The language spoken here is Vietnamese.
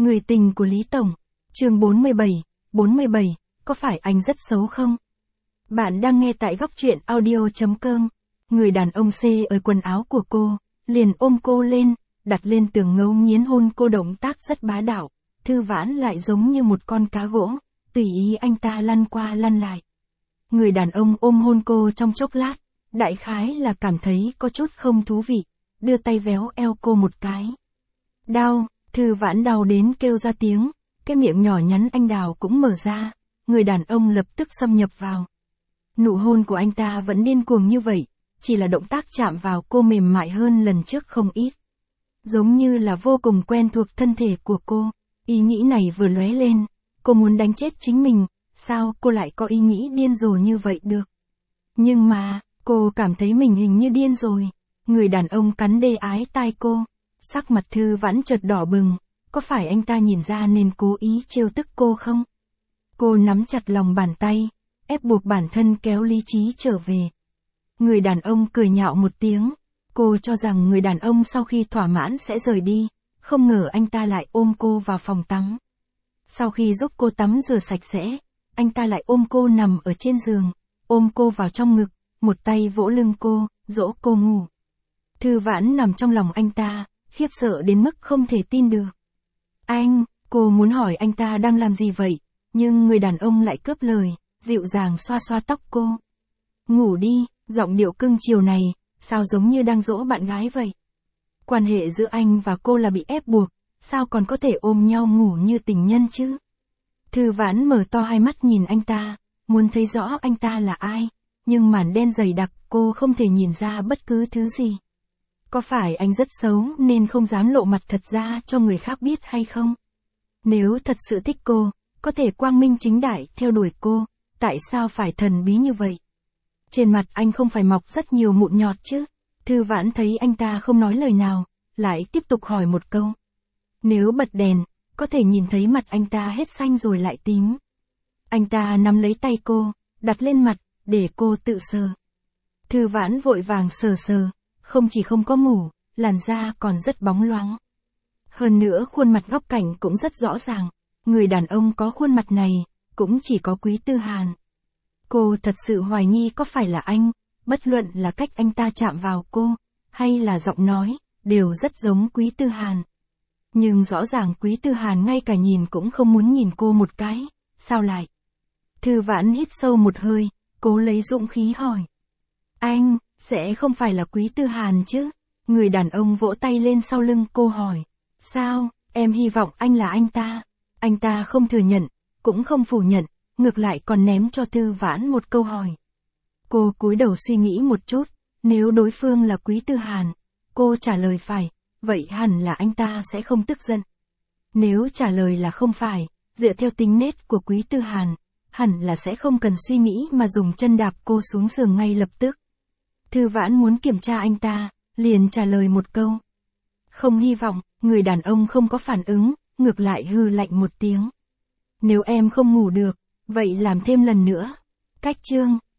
Người tình của Lý Tổng. Chương 47, có phải anh rất xấu không? Bạn đang nghe tại góc truyện audio.com. Người đàn ông xê ở quần áo của cô, liền ôm cô lên, đặt lên tường ngấu nghiến hôn cô, động tác rất bá đạo. Thư Vãn lại giống như một con cá gỗ, tùy ý anh ta lăn qua lăn lại. Người đàn ông ôm hôn cô trong chốc lát, đại khái là cảm thấy có chút không thú vị, đưa tay véo eo cô một cái. Đau, Thư Vãn đau đến kêu ra tiếng, cái miệng nhỏ nhắn anh đào cũng mở ra, người đàn ông lập tức xâm nhập vào. Nụ hôn của anh ta vẫn điên cuồng như vậy, chỉ là động tác chạm vào cô mềm mại hơn lần trước không ít. Giống như là vô cùng quen thuộc thân thể của cô, ý nghĩ này vừa lóe lên, cô muốn đánh chết chính mình, sao cô lại có ý nghĩ điên rồ như vậy được. Nhưng mà, cô cảm thấy mình hình như điên rồi. Người đàn ông cắn đê ái tai cô, sắc mặt Thư Vãn chợt đỏ bừng, có phải anh ta nhìn ra nên cố ý trêu tức cô không? Cô nắm chặt lòng bàn tay, ép buộc bản thân kéo lý trí trở về. Người đàn ông cười nhạo một tiếng, cô cho rằng người đàn ông sau khi thỏa mãn sẽ rời đi, không ngờ anh ta lại ôm cô vào phòng tắm. Sau khi giúp cô tắm rửa sạch sẽ, anh ta lại ôm cô nằm ở trên giường, ôm cô vào trong ngực, một tay vỗ lưng cô, dỗ cô ngủ. Thư Vãn nằm trong lòng anh ta, khiếp sợ đến mức không thể tin được. Anh, cô muốn hỏi anh ta đang làm gì vậy, nhưng người đàn ông lại cướp lời, dịu dàng xoa xoa tóc cô. Ngủ đi, giọng điệu cưng chiều này, sao giống như đang dỗ bạn gái vậy. Quan hệ giữa anh và cô là bị ép buộc, sao còn có thể ôm nhau ngủ như tình nhân chứ? Thư Vãn mở to hai mắt nhìn anh ta, muốn thấy rõ anh ta là ai, nhưng màn đen dày đặc cô không thể nhìn ra bất cứ thứ gì. Có phải anh rất xấu nên không dám lộ mặt thật ra cho người khác biết hay không? Nếu thật sự thích cô, có thể quang minh chính đại theo đuổi cô, tại sao phải thần bí như vậy? Trên mặt anh không phải mọc rất nhiều mụn nhọt chứ? Thư Vãn thấy anh ta không nói lời nào, lại tiếp tục hỏi một câu. Nếu bật đèn, có thể nhìn thấy mặt anh ta hết xanh rồi lại tím. Anh ta nắm lấy tay cô, đặt lên mặt, để cô tự sờ. Thư Vãn vội vàng sờ sờ, không chỉ không có mủ, làn da còn rất bóng loáng. Hơn nữa khuôn mặt góc cạnh cũng rất rõ ràng, người đàn ông có khuôn mặt này, cũng chỉ có Quý Tư Hàn. Cô thật sự hoài nghi có phải là anh, bất luận là cách anh ta chạm vào cô, hay là giọng nói, đều rất giống Quý Tư Hàn. Nhưng rõ ràng Quý Tư Hàn ngay cả nhìn cũng không muốn nhìn cô một cái, sao lại? Thư Vãn hít sâu một hơi, cố lấy dũng khí hỏi. Anh, sẽ không phải là Quý Tư Hàn chứ? Người đàn ông vỗ tay lên sau lưng cô hỏi. Sao, em hy vọng anh là anh ta. Anh ta không thừa nhận, cũng không phủ nhận, ngược lại còn ném cho Thư Vãn một câu hỏi. Cô cúi đầu suy nghĩ một chút, nếu đối phương là Quý Tư Hàn, cô trả lời phải, vậy hẳn là anh ta sẽ không tức giận. Nếu trả lời là không phải, dựa theo tính nết của Quý Tư Hàn, hẳn là sẽ không cần suy nghĩ mà dùng chân đạp cô xuống giường ngay lập tức. Thư Vãn muốn kiểm tra anh ta, liền trả lời một câu. Không hy vọng, người đàn ông không có phản ứng, ngược lại hừ lạnh một tiếng. Nếu em không ngủ được, vậy làm thêm lần nữa. Cách chương.